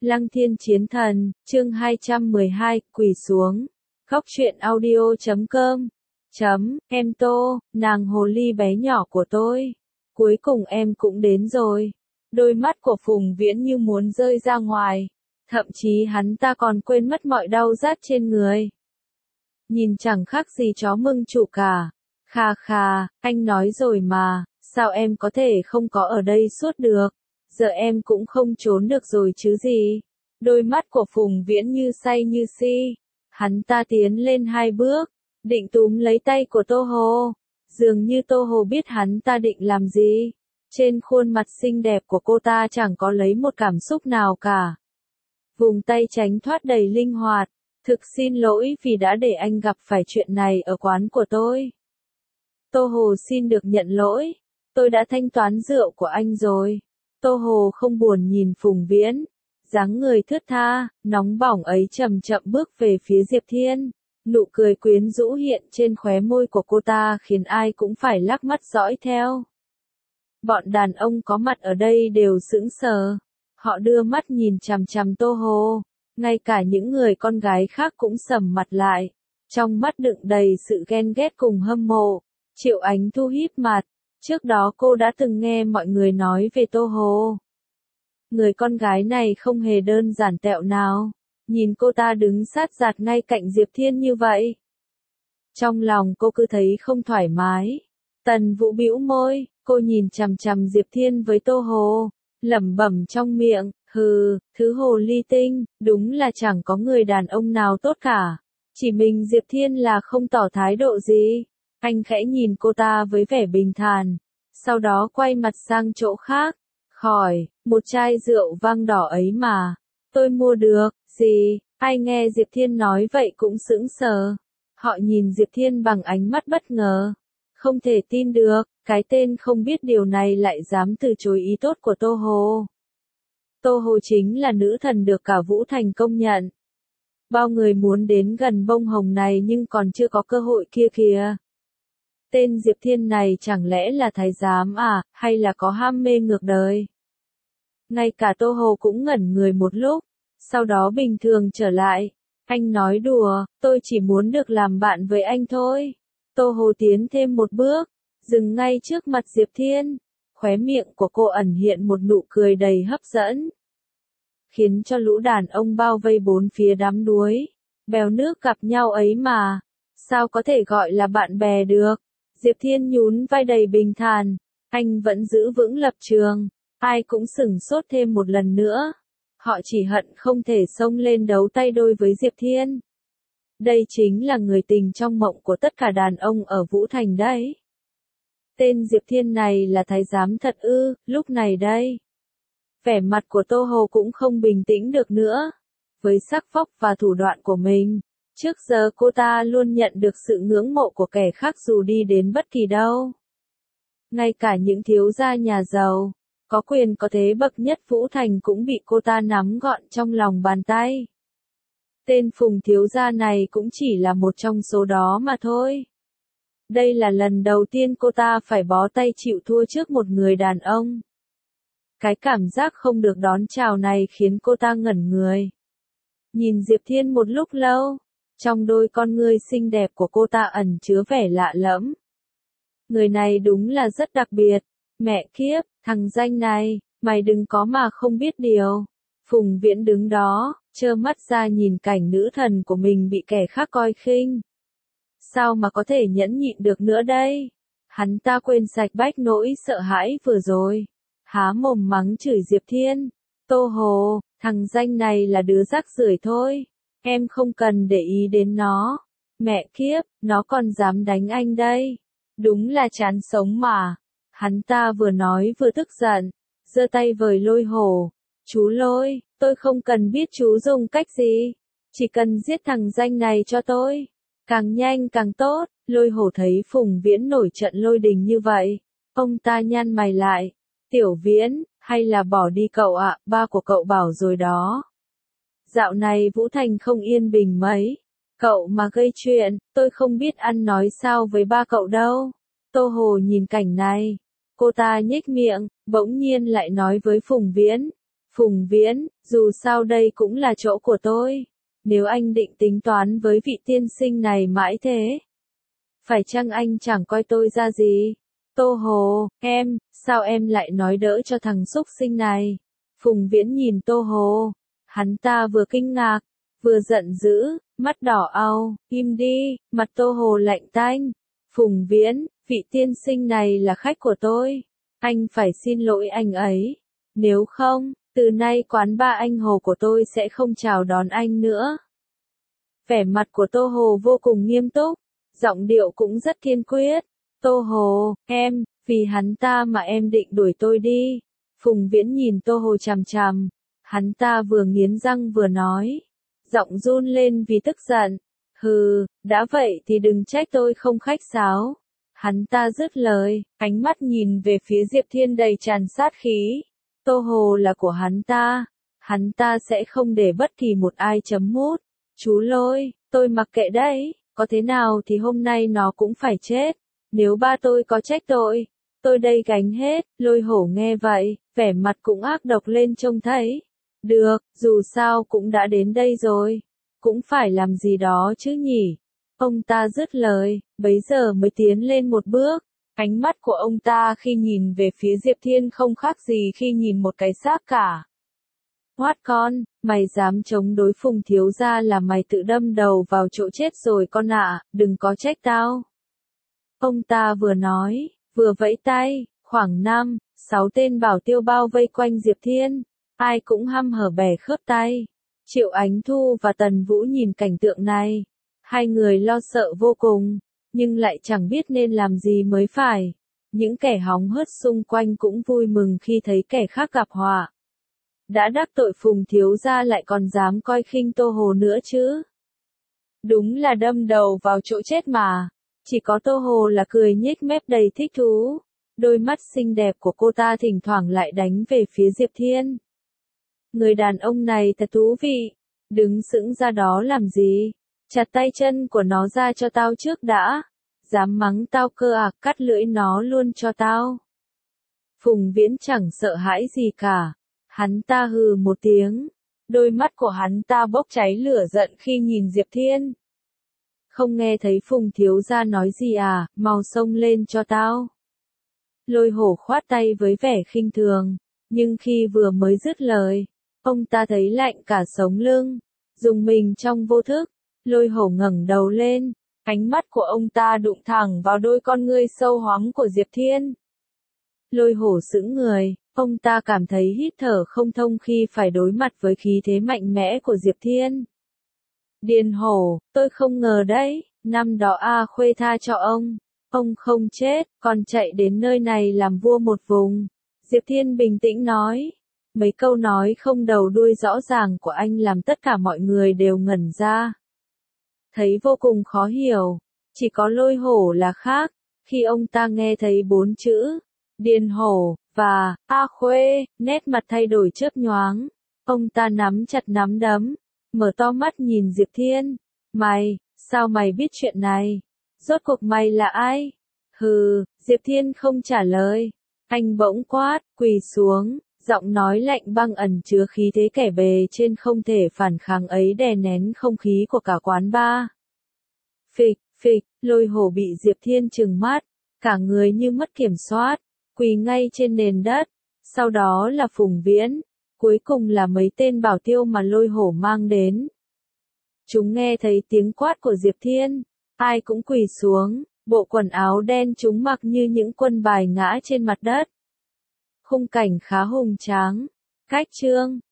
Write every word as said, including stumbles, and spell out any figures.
Lăng Thiên Chiến Thần, chương hai trăm mười hai, quỳ xuống. Góc truyện audio chấm com. Chấm, em Tô, nàng hồ ly bé nhỏ của tôi. Cuối cùng em cũng đến rồi. Đôi mắt của Phùng Viễn như muốn rơi ra ngoài. Thậm chí hắn ta còn quên mất mọi đau rát trên người. Nhìn chẳng khác gì chó mưng chủ cả. Khà khà, anh nói rồi mà, sao em có thể không có ở đây suốt được. Giờ em cũng không trốn được rồi chứ gì. Đôi mắt của Phùng Viễn như say như si. Hắn ta tiến lên hai bước, định túm lấy tay của Tô Hồ. Dường như Tô Hồ biết hắn ta định làm gì. Trên khuôn mặt xinh đẹp của cô ta chẳng có lấy một cảm xúc nào cả. Vùng tay tránh thoát đầy linh hoạt. Thực xin lỗi vì đã để anh gặp phải chuyện này ở quán của tôi. Tô Hồ xin được nhận lỗi. Tôi đã thanh toán rượu của anh rồi. Tô Hồ không buồn nhìn Phùng Viễn. Dáng người thướt tha, nóng bỏng ấy chậm chậm bước về phía Diệp Thiên. Nụ cười quyến rũ hiện trên khóe môi của cô ta khiến ai cũng phải lắc mắt dõi theo. Bọn đàn ông có mặt ở đây đều sững sờ. Họ đưa mắt nhìn chằm chằm Tô Hồ. Ngay cả những người con gái khác cũng sầm mặt lại. Trong mắt đựng đầy sự ghen ghét cùng hâm mộ. Triệu Ánh Thu híp mặt. Trước đó cô đã từng nghe mọi người nói về Tô Hồ. Người con gái này không hề đơn giản tẹo nào. Nhìn cô ta đứng sát giạt ngay cạnh Diệp Thiên như vậy. Trong lòng cô cứ thấy không thoải mái. Tần Vũ bĩu môi, cô nhìn chằm chằm Diệp Thiên với Tô Hồ. Lẩm bẩm trong miệng, hừ, thứ hồ ly tinh, đúng là chẳng có người đàn ông nào tốt cả. Chỉ mình Diệp Thiên là không tỏ thái độ gì. Anh khẽ nhìn cô ta với vẻ bình thản. Sau đó quay mặt sang chỗ khác. Khỏi, một chai rượu vang đỏ ấy mà. Tôi mua được, gì? Ai nghe Diệp Thiên nói vậy cũng sững sờ. Họ nhìn Diệp Thiên bằng ánh mắt bất ngờ. Không thể tin được, cái tên không biết điều này lại dám từ chối ý tốt của Tô Hồ. Tô Hồ chính là nữ thần được cả Vũ Thành công nhận. Bao người muốn đến gần bông hồng này nhưng còn chưa có cơ hội kia kìa. Tên Diệp Thiên này chẳng lẽ là thái giám à, hay là có ham mê ngược đời? Ngay cả Tô Hồ cũng ngẩn người một lúc, sau đó bình thường trở lại. Anh nói đùa, tôi chỉ muốn được làm bạn với anh thôi. Tô Hồ tiến thêm một bước, dừng ngay trước mặt Diệp Thiên. Khóe miệng của cô ẩn hiện một nụ cười đầy hấp dẫn. Khiến cho lũ đàn ông bao vây bốn phía đám đuối. Bèo nước gặp nhau ấy mà. Sao có thể gọi là bạn bè được? Diệp Thiên nhún vai đầy bình thản. Anh vẫn giữ vững lập trường. Ai cũng sửng sốt thêm một lần nữa. Họ chỉ hận không thể xông lên đấu tay đôi với Diệp Thiên. Đây chính là người tình trong mộng của tất cả đàn ông ở Vũ Thành đấy. Tên Diệp Thiên này là thái giám thật ư, lúc này đây. Vẻ mặt của Tô Hồ cũng không bình tĩnh được nữa. Với sắc phóc và thủ đoạn của mình, trước giờ cô ta luôn nhận được sự ngưỡng mộ của kẻ khác dù đi đến bất kỳ đâu. Ngay cả những thiếu gia nhà giàu, có quyền có thế bậc nhất Vũ Thành cũng bị cô ta nắm gọn trong lòng bàn tay. Tên Phùng thiếu gia này cũng chỉ là một trong số đó mà thôi. Đây là lần đầu tiên cô ta phải bó tay chịu thua trước một người đàn ông. Cái cảm giác không được đón chào này khiến cô ta ngẩn người. Nhìn Diệp Thiên một lúc lâu, trong đôi con ngươi xinh đẹp của cô ta ẩn chứa vẻ lạ lẫm. Người này đúng là rất đặc biệt. Mẹ kiếp, thằng danh này, mày đừng có mà không biết điều. Phùng Viễn đứng đó, trơ mắt ra nhìn cảnh nữ thần của mình bị kẻ khác coi khinh. Sao mà có thể nhẫn nhịn được nữa đây? Hắn ta quên sạch bách nỗi sợ hãi vừa rồi. Há mồm mắng chửi Diệp Thiên. Tô Hồ, thằng danh này là đứa rác rưởi thôi. Em không cần để ý đến nó. Mẹ kiếp, nó còn dám đánh anh đây. Đúng là chán sống mà. Hắn ta vừa nói vừa tức giận. Giơ tay vời Lôi Hổ. Chú Lôi, tôi không cần biết chú dùng cách gì. Chỉ cần giết thằng danh này cho tôi. Càng nhanh càng tốt. Lôi Hổ thấy Phùng Viễn nổi trận lôi đình như vậy. Ông ta nhăn mày lại. Tiểu Viễn, hay là bỏ đi cậu ạ, ba của cậu bảo rồi đó. Dạo này Vũ Thành không yên bình mấy. Cậu mà gây chuyện, tôi không biết ăn nói sao với ba cậu đâu. Tô Hồ nhìn cảnh này. Cô ta nhếch miệng, bỗng nhiên lại nói với Phùng Viễn. Phùng Viễn, dù sao đây cũng là chỗ của tôi. Nếu anh định tính toán với vị tiên sinh này mãi thế, phải chăng anh chẳng coi tôi ra gì? Tô Hồ, em, sao em lại nói đỡ cho thằng xúc sinh này? Phùng Viễn nhìn Tô Hồ, hắn ta vừa kinh ngạc, vừa giận dữ, mắt đỏ au, im đi, mặt Tô Hồ lạnh tanh. Phùng Viễn, vị tiên sinh này là khách của tôi, anh phải xin lỗi anh ấy. Nếu không, từ nay quán ba anh Hồ của tôi sẽ không chào đón anh nữa. Vẻ mặt của Tô Hồ vô cùng nghiêm túc, giọng điệu cũng rất kiên quyết. Tô Hồ, em, vì hắn ta mà em định đuổi tôi đi. Phùng Viễn nhìn Tô Hồ chằm chằm, hắn ta vừa nghiến răng vừa nói, giọng run lên vì tức giận. Hừ, đã vậy thì đừng trách tôi không khách sáo. Hắn ta dứt lời, ánh mắt nhìn về phía Diệp Thiên đầy tràn sát khí. Tô Hồ là của hắn ta, hắn ta sẽ không để bất kỳ một ai chấm mút. Chú Lôi, tôi mặc kệ đấy, có thế nào thì hôm nay nó cũng phải chết. Nếu ba tôi có trách tội, tôi đây gánh hết. Lôi Hổ nghe vậy, vẻ mặt cũng ác độc lên trông thấy. Được, dù sao cũng đã đến đây rồi, cũng phải làm gì đó chứ nhỉ. Ông ta dứt lời, bấy giờ mới tiến lên một bước. Ánh mắt của ông ta khi nhìn về phía Diệp Thiên không khác gì khi nhìn một cái xác cả. Hoát con, mày dám chống đối Phùng thiếu gia là mày tự đâm đầu vào chỗ chết rồi con ạ, đừng có trách tao. Ông ta vừa nói, vừa vẫy tay, khoảng năm, sáu tên bảo tiêu bao vây quanh Diệp Thiên, ai cũng hăm hở bẻ khớp tay. Triệu Ánh Thu và Tần Vũ nhìn cảnh tượng này, hai người lo sợ vô cùng, nhưng lại chẳng biết nên làm gì mới phải. Những kẻ hóng hớt xung quanh cũng vui mừng khi thấy kẻ khác gặp họa. Đã đắc tội Phùng thiếu gia lại còn dám coi khinh Tô Hồ nữa chứ. Đúng là đâm đầu vào chỗ chết mà. Chỉ có Tô Hồ là cười nhếch mép đầy thích thú. Đôi mắt xinh đẹp của cô ta thỉnh thoảng lại đánh về phía Diệp Thiên. Người đàn ông này thật thú vị. Đứng sững ra đó làm gì? Chặt tay chân của nó ra cho tao trước đã. Dám mắng tao cơ à, cắt lưỡi nó luôn cho tao. Phùng Viễn chẳng sợ hãi gì cả. Hắn ta hừ một tiếng. Đôi mắt của hắn ta bốc cháy lửa giận khi nhìn Diệp Thiên. Không nghe thấy Phùng thiếu gia nói gì à, mau xông lên cho tao. Lôi Hổ khoát tay với vẻ khinh thường, nhưng khi vừa mới dứt lời, ông ta thấy lạnh cả sống lưng, rùng mình trong vô thức. Lôi Hổ ngẩng đầu lên, ánh mắt của ông ta đụng thẳng vào đôi con ngươi sâu hoắm của Diệp Thiên. Lôi Hổ sững người, ông ta cảm thấy hít thở không thông khi phải đối mặt với khí thế mạnh mẽ của Diệp Thiên. Điền Hổ, tôi không ngờ đấy, năm đó A Khuê tha cho ông, ông không chết, còn chạy đến nơi này làm vua một vùng. Diệp Thiên bình tĩnh nói, mấy câu nói không đầu đuôi rõ ràng của anh làm tất cả mọi người đều ngẩn ra. Thấy vô cùng khó hiểu, chỉ có Lôi Hổ là khác, khi ông ta nghe thấy bốn chữ, Điền Hổ, và, A Khuê, nét mặt thay đổi chớp nhoáng, ông ta nắm chặt nắm đấm, mở to mắt nhìn Diệp Thiên, mày, sao mày biết chuyện này? Rốt cuộc mày là ai? Hừ, Diệp Thiên không trả lời, anh bỗng quát, quỳ xuống, giọng nói lạnh băng ẩn chứa khí thế kẻ bề trên không thể phản kháng ấy đè nén không khí của cả quán bar. Phịch, phịch, Lôi Hổ bị Diệp Thiên trừng mắt, cả người như mất kiểm soát, quỳ ngay trên nền đất, sau đó là Phùng Viễn, cuối cùng là mấy tên bảo tiêu mà Lôi Hổ mang đến. Chúng nghe thấy tiếng quát của Diệp Thiên, ai cũng quỳ xuống, bộ quần áo đen chúng mặc như những quân bài ngã trên mặt đất. Khung cảnh khá hùng tráng, cách chương